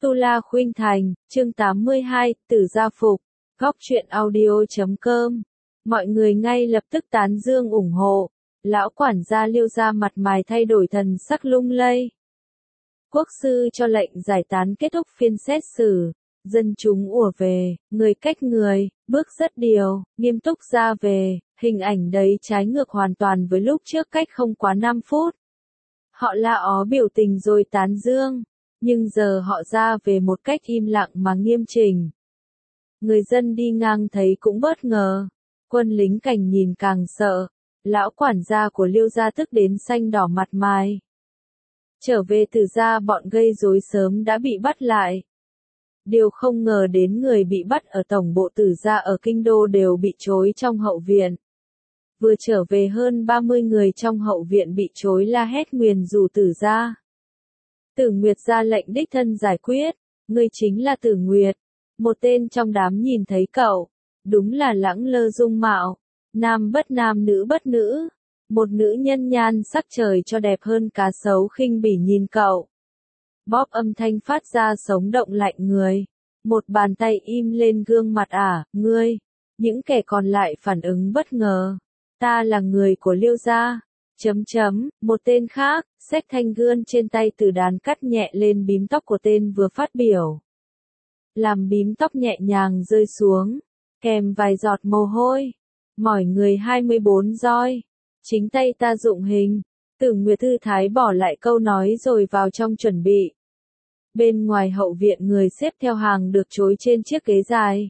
Tu La Khuynh Thành, chương 82, Tử Gia Phục, Góc truyện audio.com. Mọi người ngay lập tức tán dương ủng hộ. Lão quản gia Liêu gia mặt mày thay đổi thần sắc lung lay. Quốc sư cho lệnh giải tán kết thúc phiên xét xử. Dân chúng ùa về, người cách người, bước rất điều, nghiêm túc ra về, hình ảnh đấy trái ngược hoàn toàn với lúc trước cách không quá 5 phút. Họ la ó biểu tình rồi tán dương, nhưng giờ họ ra về một cách im lặng mà nghiêm chỉnh. Người dân đi ngang thấy cũng bất ngờ, quân lính cảnh nhìn càng sợ, lão quản gia của Liêu gia tức đến xanh đỏ mặt mày. Trở về Từ gia bọn gây rối sớm đã bị bắt lại. Điều không ngờ đến người bị bắt ở tổng bộ Từ gia ở Kinh Đô đều bị trối trong hậu viện. Vừa trở về hơn 30 người trong hậu viện bị trối la hét nguyền rủa Từ gia. Tử Nguyệt ra lệnh đích thân giải quyết, ngươi chính là Tử Nguyệt. Một tên trong đám nhìn thấy cậu, đúng là lẳng lơ dung mạo, nam bất nam nữ bất nữ. Một nữ nhân nhan sắc trời cho đẹp hơn cá sấu khinh bỉ nhìn cậu. Bóp âm thanh phát ra sống động lạnh người. Một bàn tay im lên gương mặt ngươi. Những kẻ còn lại phản ứng bất ngờ. Ta là người của Liêu gia. Một tên khác, xách thanh gươm trên tay từ đàn cắt nhẹ lên bím tóc của tên vừa phát biểu. Làm bím tóc nhẹ nhàng rơi xuống, kèm vài giọt mồ hôi. Mỏi người 24 roi. Chính tay ta dụng hình. Tử Nguyệt thư thái bỏ lại câu nói rồi vào trong chuẩn bị. Bên ngoài hậu viện người xếp theo hàng được trối trên chiếc ghế dài.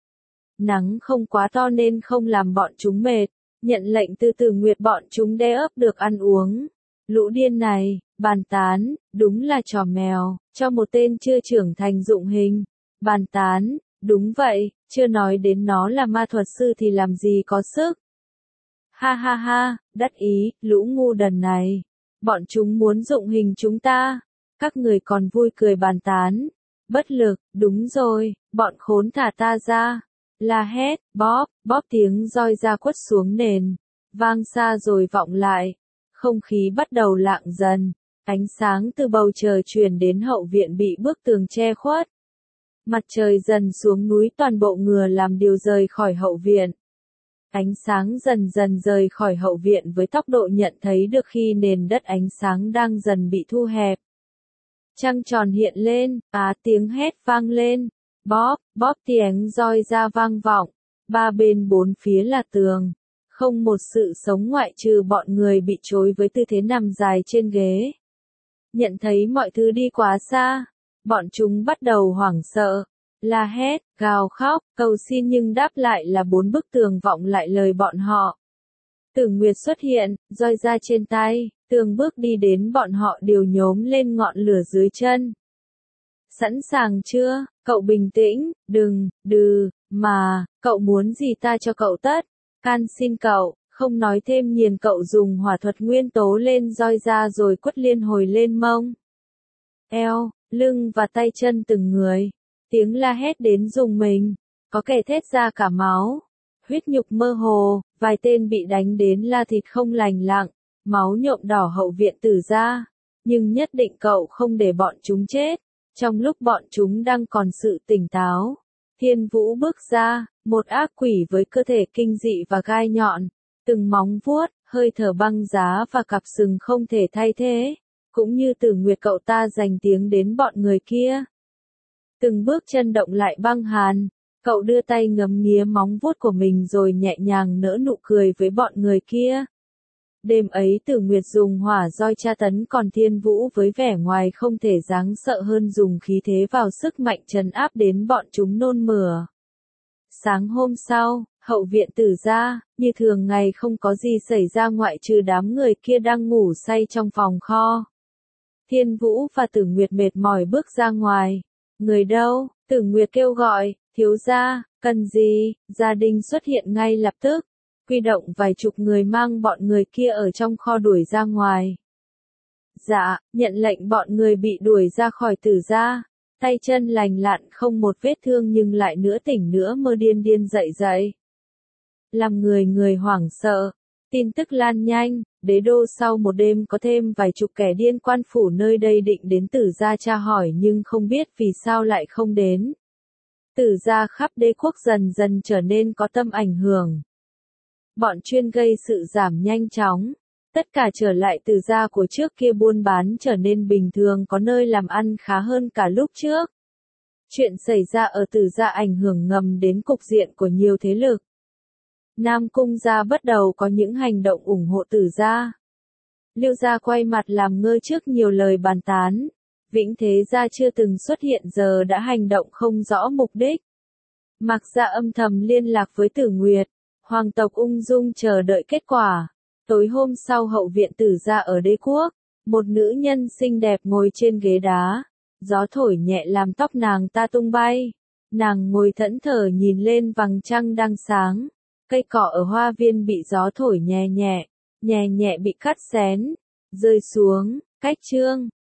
Nắng không quá to nên không làm bọn chúng mệt. Nhận lệnh từ Tử Nguyệt bọn chúng đe ấp được ăn uống. Lũ điên này, bàn tán, đúng là trò mèo, cho một tên chưa trưởng thành dụng hình. Bàn tán, đúng vậy, chưa nói đến nó là ma thuật sư thì làm gì có sức. Ha ha ha, đắc ý, lũ ngu đần này. Bọn chúng muốn dụng hình chúng ta. Các người còn vui cười bàn tán. Bất lực, đúng rồi, bọn khốn thả ta ra. La hét, bóp tiếng roi ra quất xuống nền. Vang xa rồi vọng lại. Không khí bắt đầu lặng dần. Ánh sáng từ bầu trời truyền đến hậu viện bị bức tường che khuất. Mặt trời dần xuống núi toàn bộ ngừa làm điều rời khỏi hậu viện. Ánh sáng dần dần rời khỏi hậu viện với tốc độ nhận thấy được khi nền đất ánh sáng đang dần bị thu hẹp. Trăng tròn hiện lên, tiếng hét vang lên. Bóp tiếng roi ra vang vọng. Ba bên bốn phía là tường. Không một sự sống ngoại trừ bọn người bị trối với tư thế nằm dài trên ghế. Nhận thấy mọi thứ đi quá xa. Bọn chúng bắt đầu hoảng sợ. La hét, gào khóc, cầu xin nhưng đáp lại là bốn bức tường vọng lại lời bọn họ. Tử Nguyệt xuất hiện, roi ra trên tay, tường bước đi đến bọn họ đều nhốm lên ngọn lửa dưới chân. Sẵn sàng chưa, cậu bình tĩnh, mà, cậu muốn gì ta cho cậu tất, can xin cậu, không nói thêm nhìn cậu dùng hỏa thuật nguyên tố lên roi ra rồi quất liên hồi lên mông. Eo, lưng và tay chân từng người. Tiếng la hét đến rùng mình, có kẻ thét ra cả máu, huyết nhục mơ hồ, vài tên bị đánh đến la thịt không lành lặng, máu nhuộm đỏ hậu viện Tử gia, nhưng nhất định cậu không để bọn chúng chết. Trong lúc bọn chúng đang còn sự tỉnh táo, Thiên Vũ bước ra, một ác quỷ với cơ thể kinh dị và gai nhọn, từng móng vuốt, hơi thở băng giá và cặp sừng không thể thay thế, cũng như Tử Nguyệt cậu ta dành tiếng đến bọn người kia. Từng bước chân động lại băng hàn, cậu đưa tay ngấm nghía móng vuốt của mình rồi nhẹ nhàng nở nụ cười với bọn người kia. Đêm ấy Tử Nguyệt dùng hỏa roi tra tấn còn Thiên Vũ với vẻ ngoài không thể đáng sợ hơn dùng khí thế vào sức mạnh trấn áp đến bọn chúng nôn mửa. Sáng hôm sau, hậu viện Tử gia, như thường ngày không có gì xảy ra ngoại trừ đám người kia đang ngủ say trong phòng kho. Thiên Vũ và Tử Nguyệt mệt mỏi bước ra ngoài. Người đâu? Tử Nguyệt kêu gọi, thiếu gia, cần gì? Gia đình xuất hiện ngay lập tức. Huy động vài chục người mang bọn người kia ở trong kho đuổi ra ngoài. Dạ, nhận lệnh bọn người bị đuổi ra khỏi Tử gia. Tay chân lành lặn không một vết thương nhưng lại nửa tỉnh nửa mơ điên điên dậy. Làm người hoảng sợ. Tin tức lan nhanh, Đế đô sau một đêm có thêm vài chục kẻ điên quan phủ nơi đây định đến Tử Gia tra hỏi nhưng không biết vì sao lại không đến. Tử Gia khắp đế quốc dần dần trở nên có tâm ảnh hưởng. Bọn chuyên gây sự giảm nhanh chóng. Tất cả trở lại Tử Gia của trước kia, buôn bán trở nên bình thường, có nơi làm ăn khá hơn cả lúc trước. Chuyện xảy ra ở Tử Gia ảnh hưởng ngầm đến cục diện của nhiều thế lực. Nam Cung gia bắt đầu có những hành động ủng hộ Tử Gia. Liêu gia quay mặt làm ngơ trước nhiều lời bàn tán. Vĩnh Thế gia chưa từng xuất hiện giờ đã hành động không rõ mục đích. Mạc gia âm thầm liên lạc với Tử Nguyệt. Hoàng tộc ung dung chờ đợi kết quả. Tối hôm sau hậu viện Tử Gia ở đế quốc, một nữ nhân xinh đẹp ngồi trên ghế đá. Gió thổi nhẹ làm tóc nàng ta tung bay. Nàng ngồi thẫn thờ nhìn lên vầng trăng đang sáng. Cây cỏ ở hoa viên bị gió thổi nhẹ nhẹ bị cắt xén, rơi xuống. Cách chương